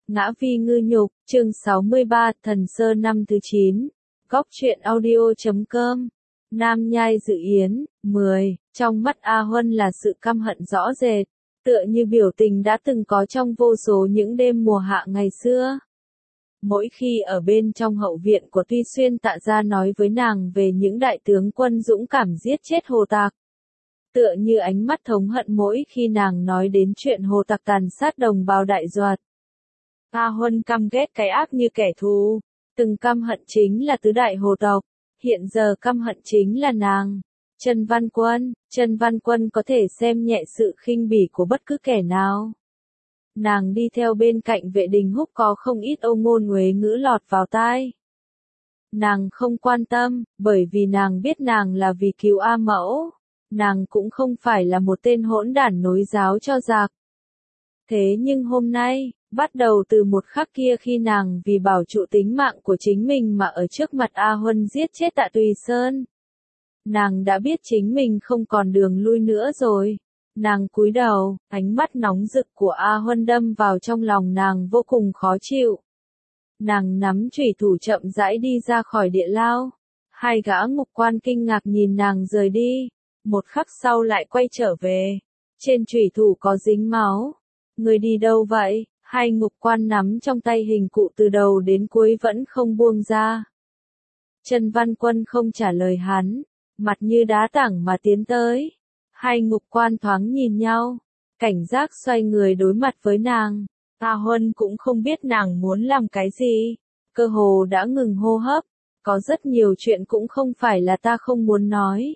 Ngã Vi Ngư Nhục, chương 63, Thần Sơ năm thứ 9. Góc truyện audio.com. Nam Nhai Dự Yến, 10. Trong mắt A Huân là sự căm hận rõ rệt, tựa như biểu tình đã từng có trong vô số những đêm mùa hạ ngày xưa. Mỗi khi ở bên trong hậu viện của Tuy Xuyên Tạ Gia nói với nàng về những đại tướng quân dũng cảm giết chết Hồ Tạc, tựa như ánh mắt thống hận mỗi khi nàng nói đến chuyện Hồ Tạc tàn sát đồng bào Đại Duạt. A Huân căm ghét cái ác như kẻ thù, từng căm hận chính là tứ đại hồ tộc, hiện giờ căm hận chính là nàng. Trần Văn Quân có thể xem nhẹ sự khinh bỉ của bất cứ kẻ nào. Nàng đi theo bên cạnh Vệ Đình Húc có không ít âu ngôn uế ngữ lọt vào tai. Nàng không quan tâm, bởi vì nàng biết nàng là vì cứu A Mẫu. Nàng cũng không phải là một tên hỗn đản nối giáo cho giặc. Thế nhưng hôm nay, bắt đầu từ một khắc kia khi nàng vì bảo trụ tính mạng của chính mình mà ở trước mặt A Huân giết chết Tạ Tùy Sơn. Nàng đã biết chính mình không còn đường lui nữa rồi. Nàng cúi đầu, ánh mắt nóng rực của A Huân đâm vào trong lòng nàng vô cùng khó chịu. Nàng nắm chủy thủ chậm rãi đi ra khỏi địa lao. Hai gã ngục quan kinh ngạc nhìn nàng rời đi. Một khắc sau lại quay trở về. Trên chủy thủ có dính máu. Người đi đâu vậy? Hai ngục quan nắm trong tay hình cụ từ đầu đến cuối vẫn không buông ra. Trần Văn Quân không trả lời hắn, mặt như đá tảng mà tiến tới. Hai ngục quan thoáng nhìn nhau, cảnh giác xoay người đối mặt với nàng. A Huân cũng không biết nàng muốn làm cái gì, cơ hồ đã ngừng hô hấp. Có rất nhiều chuyện cũng không phải là ta không muốn nói,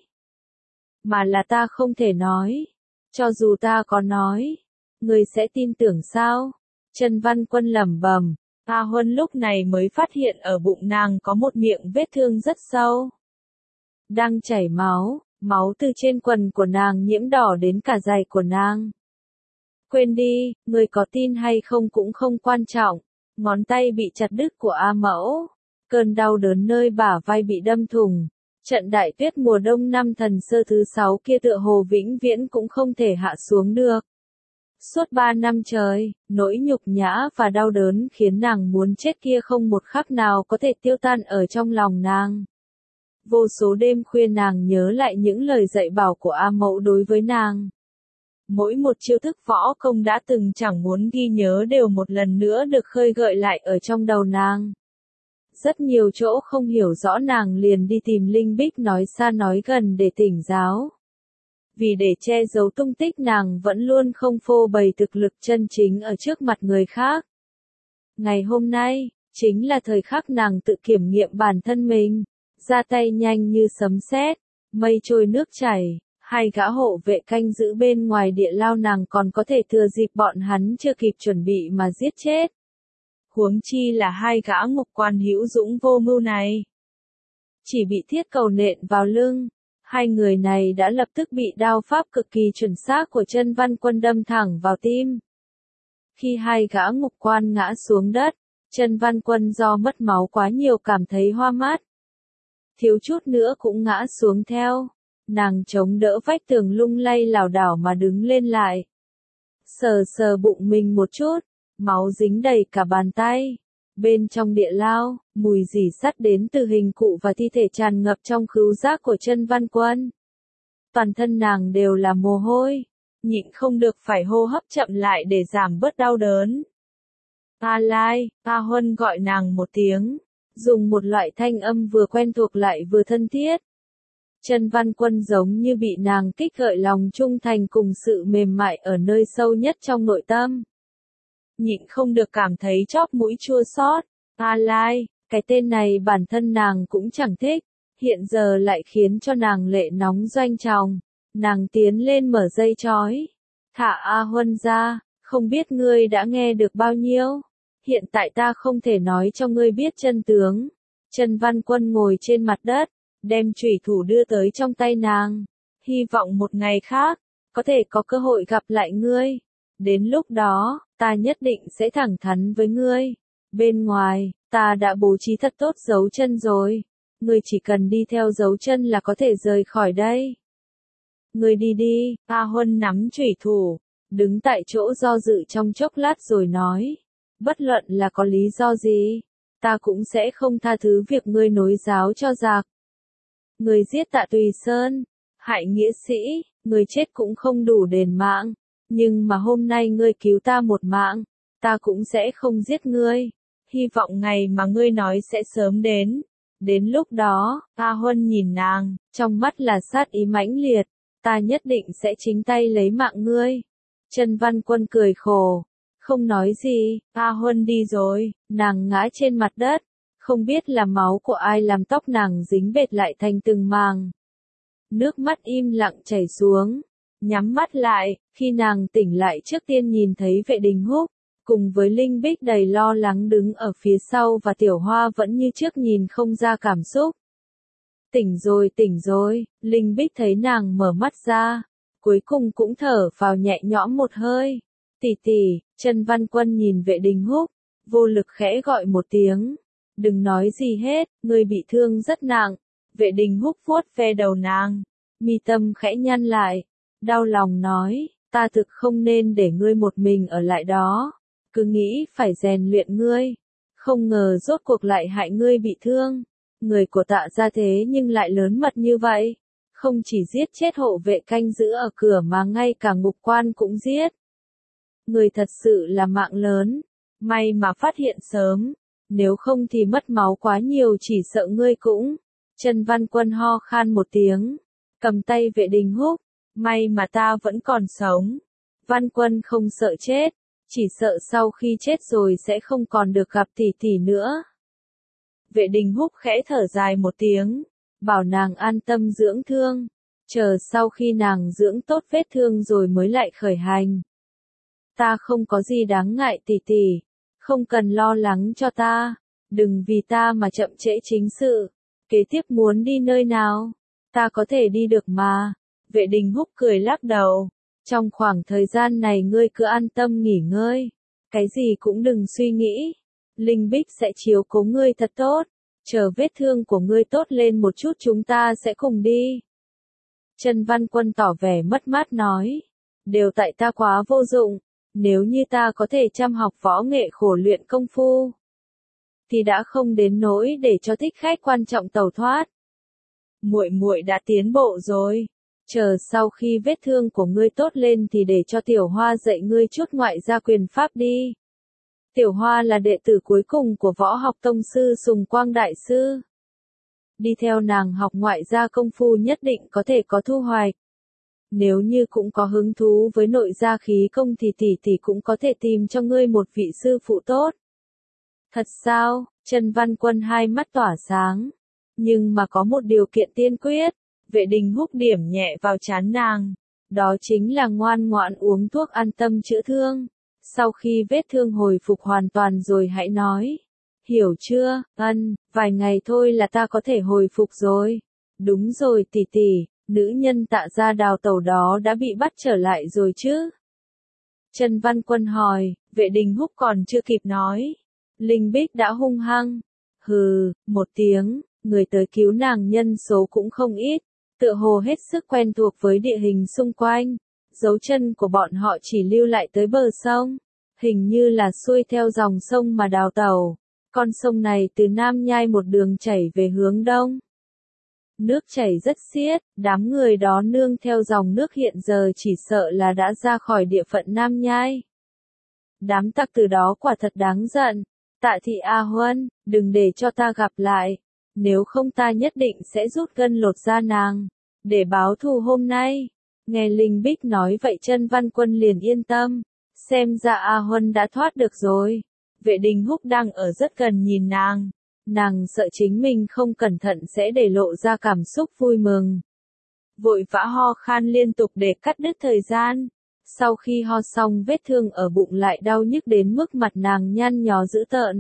mà là ta không thể nói. Cho dù ta có nói, người sẽ tin tưởng sao? Trần Văn Quân lẩm bẩm. A Huân lúc này mới phát hiện ở bụng nàng có một miệng vết thương rất sâu, đang chảy máu, máu từ trên quần của nàng nhiễm đỏ đến cả giày của nàng. Quên đi, người có tin hay không cũng không quan trọng. Ngón tay bị chặt đứt của A Mẫu, cơn đau đớn nơi bả vai bị đâm thủng. Trận đại tuyết mùa đông năm Thần Sơ thứ 6 kia tựa hồ vĩnh viễn cũng không thể hạ xuống được. Suốt 3 năm trời, nỗi nhục nhã và đau đớn khiến nàng muốn chết kia không một khắc nào có thể tiêu tan ở trong lòng nàng. Vô số đêm khuya nàng nhớ lại những lời dạy bảo của A Mẫu đối với nàng. Mỗi một chiêu thức võ công đã từng chẳng muốn ghi nhớ đều một lần nữa được khơi gợi lại ở trong đầu nàng. Rất nhiều chỗ không hiểu rõ nàng liền đi tìm Linh Bích nói xa nói gần để tỉnh giáo. Vì để che giấu tung tích nàng vẫn luôn không phô bày thực lực chân chính ở trước mặt người khác. Ngày hôm nay, chính là thời khắc nàng tự kiểm nghiệm bản thân mình, ra tay nhanh như sấm sét, mây trôi nước chảy, hai gã hộ vệ canh giữ bên ngoài địa lao nàng còn có thể thừa dịp bọn hắn chưa kịp chuẩn bị mà giết chết. Huống chi là hai gã ngục quan hữu dũng vô mưu này. Chỉ bị thiết cầu nện vào lưng. Hai người này đã lập tức bị đao pháp cực kỳ chuẩn xác của Trần Văn Quân đâm thẳng vào tim. Khi hai gã ngục quan ngã xuống đất, Trần Văn Quân do mất máu quá nhiều cảm thấy hoa mắt. Thiếu chút nữa cũng ngã xuống theo. Nàng chống đỡ vách tường lung lay lảo đảo mà đứng lên lại. Sờ sờ bụng mình một chút, máu dính đầy cả bàn tay. Bên trong địa lao, mùi rỉ sắt đến từ hình cụ và thi thể tràn ngập trong khứu giác của Trần Văn Quân. Toàn thân nàng đều là mồ hôi, nhịn không được phải hô hấp chậm lại để giảm bớt đau đớn. A Lai, A Huân gọi nàng một tiếng, dùng một loại thanh âm vừa quen thuộc lại vừa thân thiết. Trần Văn Quân giống như bị nàng kích gợi lòng trung thành cùng sự mềm mại ở nơi sâu nhất trong nội tâm. Nhịn không được cảm thấy chóp mũi chua xót. A Lai, cái tên này bản thân nàng cũng chẳng thích, hiện giờ lại khiến cho nàng lệ nóng doanh tròng. Nàng tiến lên mở dây trói. Thả A Huân ra, không biết ngươi đã nghe được bao nhiêu. Hiện tại ta không thể nói cho ngươi biết chân tướng. Trần Văn Quân ngồi trên mặt đất, đem chủy thủ đưa tới trong tay nàng. Hy vọng một ngày khác, có thể có cơ hội gặp lại ngươi. Đến lúc đó, ta nhất định sẽ thẳng thắn với ngươi. Bên ngoài, ta đã bố trí thật tốt dấu chân rồi. Ngươi chỉ cần đi theo dấu chân là có thể rời khỏi đây. Ngươi đi đi. A Huân nắm chủy thủ, đứng tại chỗ do dự trong chốc lát rồi nói. Bất luận là có lý do gì, ta cũng sẽ không tha thứ việc ngươi nối giáo cho giặc. Ngươi giết Tạ Tùy Sơn, hại nghĩa sĩ, ngươi chết cũng không đủ đền mạng, nhưng mà hôm nay ngươi cứu ta một mạng, ta cũng sẽ không giết ngươi. Hy vọng ngày mà ngươi nói sẽ sớm đến. Đến lúc đó, A Huân nhìn nàng, trong mắt là sát ý mãnh liệt, ta nhất định sẽ chính tay lấy mạng ngươi. Trần Văn Quân cười khổ, không nói gì, A Huân đi rồi, nàng ngã trên mặt đất, không biết là máu của ai làm tóc nàng dính bệt lại thành từng màng. Nước mắt im lặng chảy xuống, nhắm mắt lại, khi nàng tỉnh lại trước tiên nhìn thấy Vệ Đình Húc, cùng với Linh Bích đầy lo lắng đứng ở phía sau và Tiểu Hoa vẫn như trước nhìn không ra cảm xúc. Tỉnh rồi, Linh Bích thấy nàng mở mắt ra, cuối cùng cũng thở vào nhẹ nhõm một hơi. Tỷ tỷ, Trần Văn Quân nhìn Vệ Đình Húc, vô lực khẽ gọi một tiếng. Đừng nói gì hết, ngươi bị thương rất nặng. Vệ Đình Húc vuốt ve đầu nàng, mi tâm khẽ nhăn lại, đau lòng nói, ta thực không nên để ngươi một mình ở lại đó, cứ nghĩ phải rèn luyện ngươi, không ngờ rốt cuộc lại hại ngươi bị thương. Người của Tạ gia thế nhưng lại lớn mật như vậy, không chỉ giết chết hộ vệ canh giữ ở cửa mà ngay cả ngục quan cũng giết. Người thật sự là mạng lớn, may mà phát hiện sớm, nếu không thì mất máu quá nhiều chỉ sợ ngươi cũng. Trần Văn Quân ho khan một tiếng, cầm tay Vệ Đình Húc, may mà ta vẫn còn sống. Văn Quân không sợ chết, chỉ sợ sau khi chết rồi sẽ không còn được gặp tỷ tỷ nữa. Vệ Đình Húc khẽ thở dài một tiếng, bảo nàng an tâm dưỡng thương, chờ sau khi nàng dưỡng tốt vết thương rồi mới lại khởi hành. Ta không có gì đáng ngại tỷ tỷ, không cần lo lắng cho ta, đừng vì ta mà chậm trễ chính sự. Kế tiếp muốn đi nơi nào? Ta có thể đi được mà. Vệ Đình Húc cười lắc đầu. Trong khoảng thời gian này ngươi cứ an tâm nghỉ ngơi. Cái gì cũng đừng suy nghĩ. Linh Bích sẽ chiếu cố ngươi thật tốt. Chờ vết thương của ngươi tốt lên một chút chúng ta sẽ cùng đi. Trần Văn Quân tỏ vẻ mất mát nói. Đều tại ta quá vô dụng. Nếu như ta có thể chăm học võ nghệ khổ luyện công phu, thì đã không đến nỗi để cho thích khách quan trọng tẩu thoát. Muội muội đã tiến bộ rồi. Chờ sau khi vết thương của ngươi tốt lên thì để cho Tiểu Hoa dạy ngươi chút ngoại gia quyền pháp đi. Tiểu Hoa là đệ tử cuối cùng của võ học tông sư Sùng Quang Đại Sư. Đi theo nàng học ngoại gia công phu nhất định có thể có thu hoạch. Nếu như cũng có hứng thú với nội gia khí công thì tỷ tỷ cũng có thể tìm cho ngươi một vị sư phụ tốt. Thật sao? Trần Văn Quân hai mắt tỏa sáng. Nhưng mà có một điều kiện tiên quyết. Vệ Đình Húc điểm nhẹ vào trán nàng. Đó chính là ngoan ngoãn uống thuốc an tâm chữa thương. Sau khi vết thương hồi phục hoàn toàn rồi hãy nói. Hiểu chưa? Vài ngày thôi là ta có thể hồi phục rồi. Đúng rồi tỷ tỷ, nữ nhân Tạ gia đào tẩu đó đã bị bắt trở lại rồi chứ? Trần Văn Quân hỏi, Vệ Đình Húc còn chưa kịp nói. Linh Bích đã hung hăng. Hừ, một tiếng, người tới cứu nàng nhân số cũng không ít, tựa hồ hết sức quen thuộc với địa hình xung quanh. Dấu chân của bọn họ chỉ lưu lại tới bờ sông, hình như là xuôi theo dòng sông mà đào tẩu. Con sông này từ Nam Nhai một đường chảy về hướng đông. Nước chảy rất xiết, đám người đó nương theo dòng nước hiện giờ chỉ sợ là đã ra khỏi địa phận Nam Nhai. Đám tặc từ đó quả thật đáng giận. Tạ thị A Huân, đừng để cho ta gặp lại, nếu không ta nhất định sẽ rút gân lột da nàng, để báo thù hôm nay. Nghe Linh Bích nói vậy Trần Văn Quân liền yên tâm, xem ra A Huân đã thoát được rồi. Vệ Đình Húc đang ở rất gần nhìn nàng sợ chính mình không cẩn thận sẽ để lộ ra cảm xúc vui mừng. Vội vã ho khan liên tục để cắt đứt thời gian. Sau khi ho xong vết thương ở bụng lại đau nhức đến mức mặt nàng nhăn nhó dữ tợn.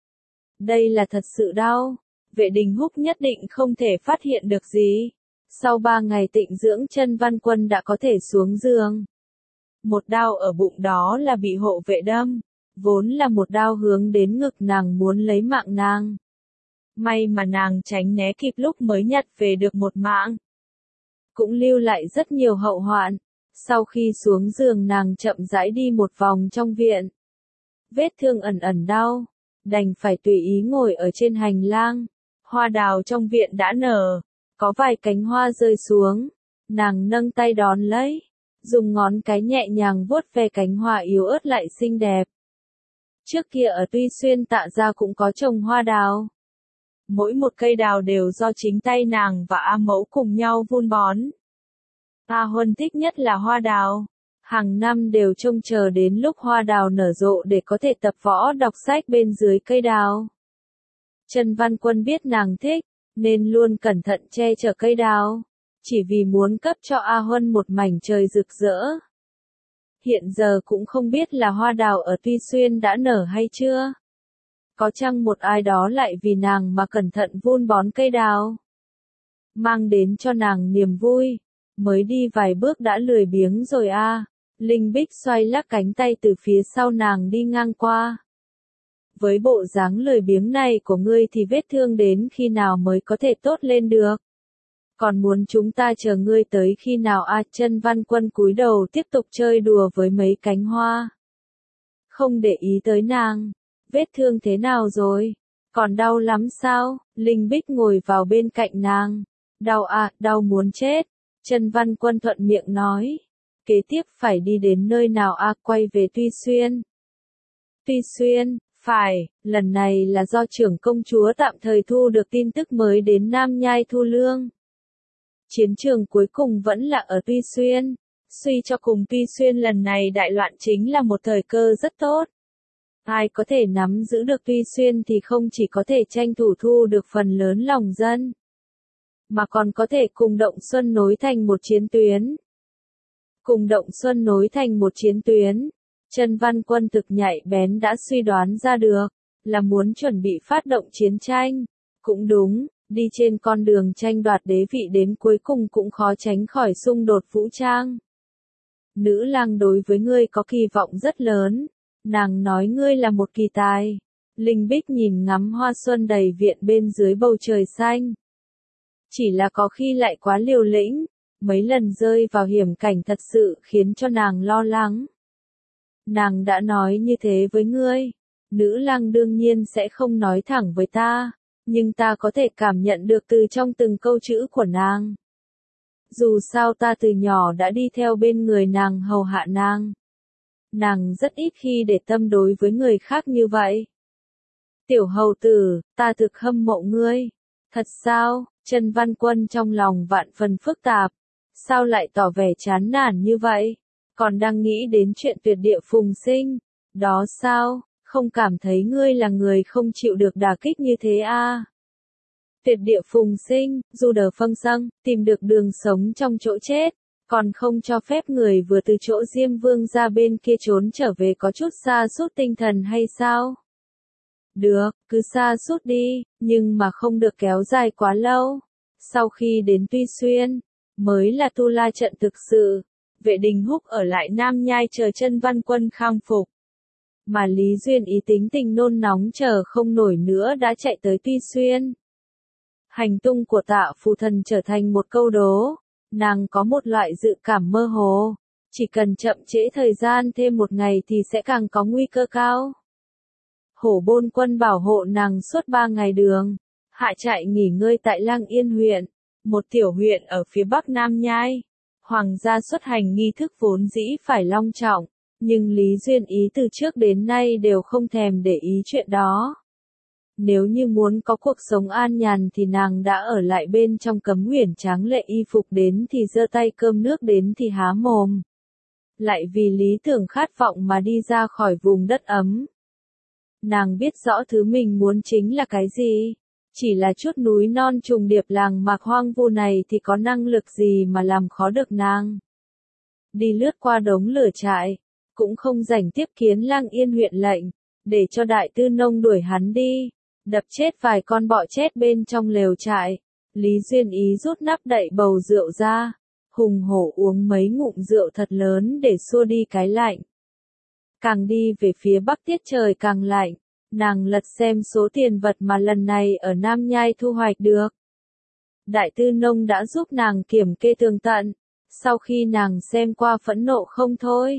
Đây là thật sự đau. Vệ Đình Húc nhất định không thể phát hiện được gì. Sau 3 ngày tịnh dưỡng Trần Văn Quân đã có thể xuống giường. Một đao ở bụng đó là bị hộ vệ đâm. Vốn là một đao hướng đến ngực nàng muốn lấy mạng nàng. May mà nàng tránh né kịp lúc mới nhặt về được một mạng. Cũng lưu lại rất nhiều hậu hoạn. Sau khi xuống giường nàng chậm rãi đi một vòng trong viện. vết thương ẩn ẩn đau, đành phải tùy ý ngồi ở trên hành lang. Hoa đào trong viện đã nở, có vài cánh hoa rơi xuống, nàng nâng tay đón lấy, dùng ngón cái nhẹ nhàng vuốt ve cánh hoa yếu ớt lại xinh đẹp. Trước kia ở Tuy Xuyên Tạ gia cũng có trồng hoa đào. Mỗi một cây đào đều do chính tay nàng và A Mẫu cùng nhau vun bón. A Huân thích nhất là hoa đào. Hàng năm đều trông chờ đến lúc hoa đào nở rộ để có thể tập võ đọc sách bên dưới cây đào. Trần Văn Quân biết nàng thích, nên luôn cẩn thận che chở cây đào, chỉ vì muốn cấp cho A Huân một mảnh trời rực rỡ. Hiện giờ cũng không biết là hoa đào ở Tuy Xuyên đã nở hay chưa. Có chăng một ai đó lại vì nàng mà cẩn thận vun bón cây đào, mang đến cho nàng niềm vui, mới đi vài bước đã lười biếng rồi a. Linh Bích xoay lắc cánh tay từ phía sau nàng đi ngang qua. Với bộ dáng lười biếng này của ngươi thì vết thương đến khi nào mới có thể tốt lên được? Còn muốn chúng ta chờ ngươi tới khi nào a? Trân Văn Quân cúi đầu tiếp tục chơi đùa với mấy cánh hoa. Không để ý tới nàng. Vết thương thế nào rồi? Còn đau lắm sao? Linh Bích ngồi vào bên cạnh nàng. Đau à, đau muốn chết. Trân Văn Quân thuận miệng nói. Kế tiếp phải đi đến nơi nào a? Quay về Tuy Xuyên. Tuy Xuyên, phải, lần này là do trưởng công chúa tạm thời thu được tin tức mới đến Nam Nhai thu lương. Chiến trường cuối cùng vẫn là ở Tuy Xuyên. Suy cho cùng Tuy Xuyên lần này đại loạn chính là một thời cơ rất tốt. Ai có thể nắm giữ được Tuy Xuyên thì không chỉ có thể tranh thủ thu được phần lớn lòng dân, mà còn có thể cùng Động Xuân nối thành một chiến tuyến. Cùng Động Xuân nối thành một chiến tuyến, Trân Văn Quân thực nhạy bén đã suy đoán ra được, là muốn chuẩn bị phát động chiến tranh. Cũng đúng, đi trên con đường tranh đoạt đế vị đến cuối cùng cũng khó tránh khỏi xung đột vũ trang. Nữ lang đối với ngươi có kỳ vọng rất lớn. Nàng nói ngươi là một kỳ tài. Linh Bích nhìn ngắm hoa xuân đầy viện bên dưới bầu trời xanh. Chỉ là có khi lại quá liều lĩnh, mấy lần rơi vào hiểm cảnh thật sự khiến cho nàng lo lắng. Nàng đã nói như thế với ngươi. Nữ lang đương nhiên sẽ không nói thẳng với ta, nhưng ta có thể cảm nhận được từ trong từng câu chữ của nàng. Dù sao ta từ nhỏ đã đi theo bên người nàng hầu hạ nàng. Nàng rất ít khi để tâm đối với người khác như vậy. Tiểu hầu tử, ta thực hâm mộ ngươi. Thật sao? Trân Văn Quân trong lòng vạn phần phức tạp. Sao lại tỏ vẻ chán nản như vậy? Còn đang nghĩ đến chuyện tuyệt địa phùng sinh. Đó sao? Không cảm thấy ngươi là người không chịu được đả kích như thế à? Tuyệt địa phùng sinh, dù đờ phân xăng, tìm được đường sống trong chỗ chết. Còn không cho phép người vừa từ chỗ Diêm Vương ra bên kia trốn trở về có chút sa sút tinh thần hay sao? Được, cứ sa sút đi, nhưng mà không được kéo dài quá lâu. Sau khi đến Tuy Xuyên, mới là tu la trận thực sự. Vệ Đình Húc ở lại Nam Nhai chờ Trân Văn Quân khang phục. Mà Lý Duyên ý tính tình nôn nóng chờ không nổi nữa đã chạy tới Tuy Xuyên. Hành tung của Tạ Phù Thần trở thành một câu đố. Nàng có một loại dự cảm mơ hồ, chỉ cần chậm trễ thời gian thêm một ngày thì sẽ càng có nguy cơ cao. Hổ Bôn Quân bảo hộ nàng suốt 3 ngày đường, hạ trại nghỉ ngơi tại Lang Yên huyện, một tiểu huyện ở phía bắc Nam Nhai. Hoàng gia xuất hành nghi thức vốn dĩ phải long trọng, nhưng Lý Duyên ý từ trước đến nay đều không thèm để ý chuyện đó. Nếu như muốn có cuộc sống an nhàn thì nàng đã ở lại bên trong Cấm Uyển tráng lệ y phục đến thì giơ tay cơm nước đến thì há mồm. Lại vì lý tưởng khát vọng mà đi ra khỏi vùng đất ấm. Nàng biết rõ thứ mình muốn chính là cái gì. Chỉ là chút núi non trùng điệp làng mạc hoang vu này thì có năng lực gì mà làm khó được nàng. Đi lướt qua đống lửa trại, cũng không rảnh tiếp kiến Lang Yên huyện lệnh, để cho đại tư nông đuổi hắn đi. Đập chết vài con bọ chết bên trong lều trại. Lý Duyên ý rút nắp đậy bầu rượu ra, hùng hổ uống mấy ngụm rượu thật lớn để xua đi cái lạnh. Càng đi về phía bắc tiết trời càng lạnh, nàng lật xem số tiền vật mà lần này ở Nam Nhai thu hoạch được. Đại tư nông đã giúp nàng kiểm kê tường tận, sau khi nàng xem qua phẫn nộ không thôi.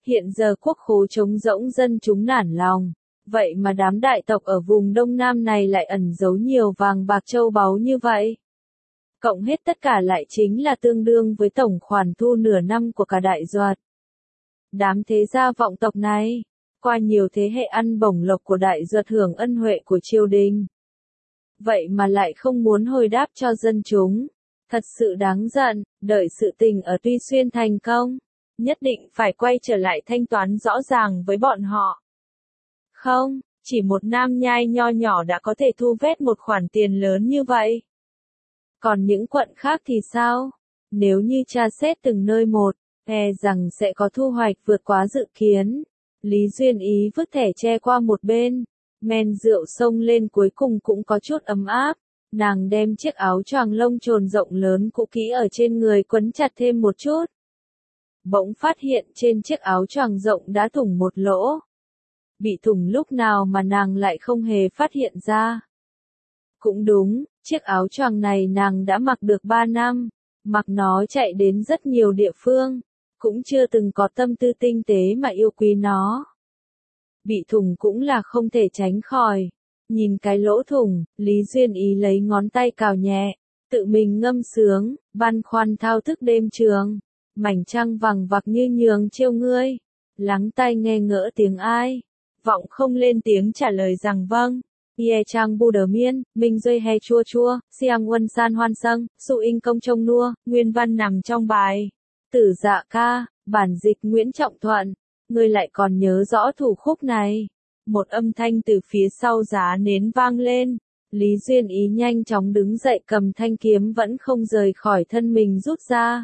Hiện giờ quốc khố trống rỗng dân chúng nản lòng. Vậy mà đám đại tộc ở vùng Đông Nam này lại ẩn giấu nhiều vàng bạc châu báu như vậy. Cộng hết tất cả lại chính là tương đương với tổng khoản thu nửa năm của cả Đại Duật. Đám thế gia vọng tộc này, qua nhiều thế hệ ăn bổng lộc của Đại Duật hưởng ân huệ của triều đình. Vậy mà lại không muốn hồi đáp cho dân chúng. Thật sự đáng giận, đợi sự tình ở Tuy Xuyên thành công. Nhất định phải quay trở lại thanh toán rõ ràng với bọn họ. Không, chỉ một nam nhai nho nhỏ đã có thể thu vét một khoản tiền lớn như vậy. Còn những quận khác thì sao? Nếu như tra xét từng nơi một, e rằng sẽ có thu hoạch vượt quá dự kiến. Lý Duyên Ý vứt thẻ tre qua một bên, men rượu xông lên cuối cùng cũng có chút ấm áp. Nàng đem chiếc áo choàng lông trồn rộng lớn cũ kỹ ở trên người quấn chặt thêm một chút. Bỗng phát hiện trên chiếc áo choàng rộng đã thủng một lỗ. Bị thủng lúc nào mà nàng lại không hề phát hiện ra. Cũng đúng, chiếc áo choàng này nàng đã mặc được 3 năm, mặc nó chạy đến rất nhiều địa phương, cũng chưa từng có tâm tư tinh tế mà yêu quý nó. Bị thủng cũng là không thể tránh khỏi. Nhìn cái lỗ thủng, Lý Duyên Ý lấy ngón tay cào nhẹ, tự mình ngâm sướng, băn khoăn thao thức đêm trường. Mảnh trăng vằng vặc như nhường chiêu ngươi, lắng tai nghe ngỡ tiếng ai, vọng không lên tiếng trả lời rằng vâng. Ye trang bu đờ miên, minh dây he chua chua, siang quân san hoan sâng, su in công trông nua, nguyên văn nằm trong bài. Tử dạ ca, bản dịch Nguyễn Trọng Thuận, ngươi lại còn nhớ rõ thủ khúc này. Một âm thanh từ phía sau giá nến vang lên, Lý Duyên Ý nhanh chóng đứng dậy cầm thanh kiếm vẫn không rời khỏi thân mình rút ra.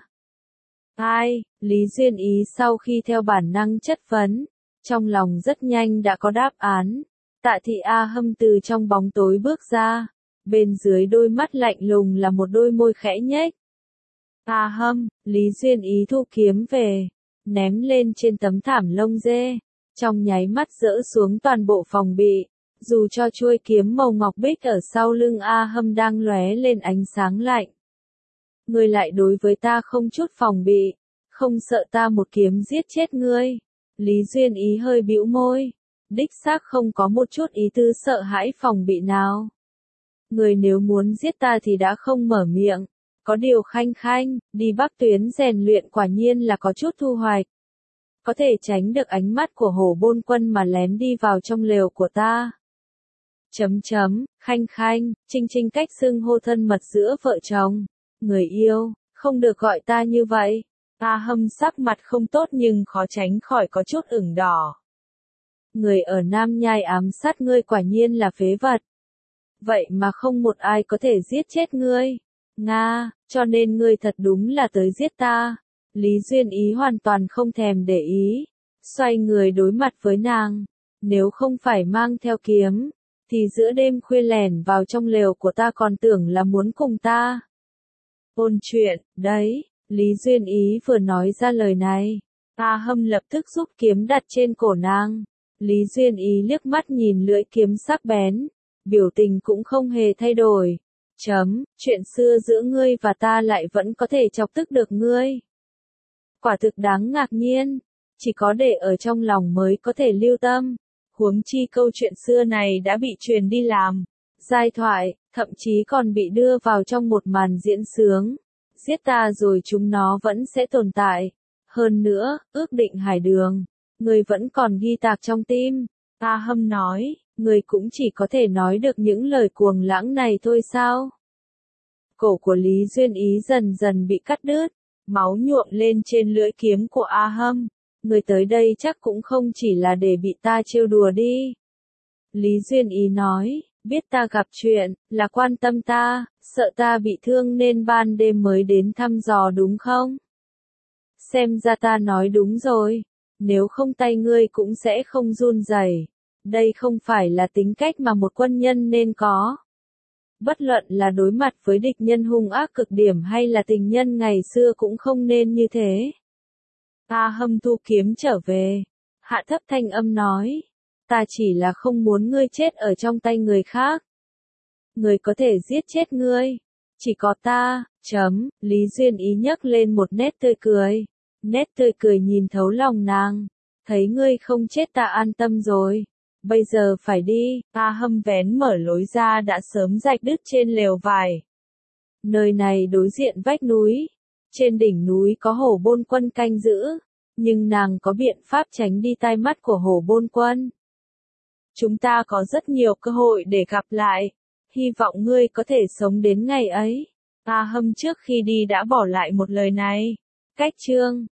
Ai, Lý Duyên Ý sau khi theo bản năng chất vấn, trong lòng rất nhanh đã có đáp án. Tạ Thị A Hâm từ trong bóng tối bước ra, bên dưới đôi mắt lạnh lùng là một đôi môi khẽ nhếch. A Hâm, Lý Duyên Ý thu kiếm về, ném lên trên tấm thảm lông dê, trong nháy mắt dỡ xuống toàn bộ phòng bị, dù cho chuôi kiếm màu ngọc bích ở sau lưng A Hâm đang lóe lên ánh sáng lạnh. Ngươi lại đối với ta không chút phòng bị, không sợ ta một kiếm giết chết ngươi. Lý Duyên Ý hơi bĩu môi, đích xác không có một chút ý tư sợ hãi phòng bị nào. Ngươi nếu muốn giết ta thì đã không mở miệng, có điều Khanh Khanh, đi Bắc Tuyến rèn luyện quả nhiên là có chút thu hoạch. Có thể tránh được ánh mắt của Hổ Bôn Quân mà lén đi vào trong lều của ta. Khanh Khanh, Trinh Trinh cách xưng hô thân mật giữa vợ chồng. Người yêu, không được gọi ta như vậy. A Hâm sắc mặt không tốt nhưng khó tránh khỏi có chút ửng đỏ. Người ở Nam Nhai ám sát ngươi quả nhiên là phế vật. Vậy mà không một ai có thể giết chết ngươi. Nga, cho nên ngươi thật đúng là tới giết ta. Lý Duyên Ý hoàn toàn không thèm để ý. Xoay người đối mặt với nàng. Nếu không phải mang theo kiếm, thì giữa đêm khuya lẻn vào trong lều của ta còn tưởng là muốn cùng ta ôn chuyện, đấy. Lý Duyên Ý vừa nói ra lời này, A Hâm lập tức rút kiếm đặt trên cổ nàng. Lý Duyên Ý liếc mắt nhìn lưỡi kiếm sắc bén, biểu tình cũng không hề thay đổi. Chuyện xưa giữa ngươi và ta lại vẫn có thể chọc tức được ngươi. Quả thực đáng ngạc nhiên, chỉ có để ở trong lòng mới có thể lưu tâm. Huống chi câu chuyện xưa này đã bị truyền đi làm giai thoại, thậm chí còn bị đưa vào trong một màn diễn sướng. Giết ta rồi chúng nó vẫn sẽ tồn tại. Hơn nữa, ước định hải đường, người vẫn còn ghi tạc trong tim. A Hâm nói, người cũng chỉ có thể nói được những lời cuồng lãng này thôi sao? Cổ của Lý Duyên Ý dần dần bị cắt đứt, máu nhuộm lên trên lưỡi kiếm của A Hâm. Người tới đây chắc cũng không chỉ là để bị ta trêu đùa đi. Lý Duyên Ý nói, biết ta gặp chuyện, là quan tâm ta, sợ ta bị thương nên ban đêm mới đến thăm dò đúng không? Xem ra ta nói đúng rồi, nếu không tay ngươi cũng sẽ không run rẩy. Đây không phải là tính cách mà một quân nhân nên có. Bất luận là đối mặt với địch nhân hung ác cực điểm hay là tình nhân ngày xưa cũng không nên như thế. A Hâm thu kiếm trở về, hạ thấp thanh âm nói, ta chỉ là không muốn ngươi chết ở trong tay người khác. Người có thể giết chết ngươi, chỉ có ta. Lý Duyên Ý nhấc lên một nét tươi cười. Nét tươi cười nhìn thấu lòng nàng. thấy ngươi không chết ta an tâm rồi. Bây giờ phải đi, A Hâm vén mở lối ra đã sớm rạch đứt trên lều vải. Nơi này đối diện vách núi. Trên đỉnh núi có Hổ Bôn Quân canh giữ, nhưng nàng có biện pháp tránh đi tai mắt của Hổ Bôn Quân. Chúng ta có rất nhiều cơ hội để gặp lại. Hy vọng ngươi có thể sống đến ngày ấy. A Hâm trước khi đi đã bỏ lại một lời này. Cách chương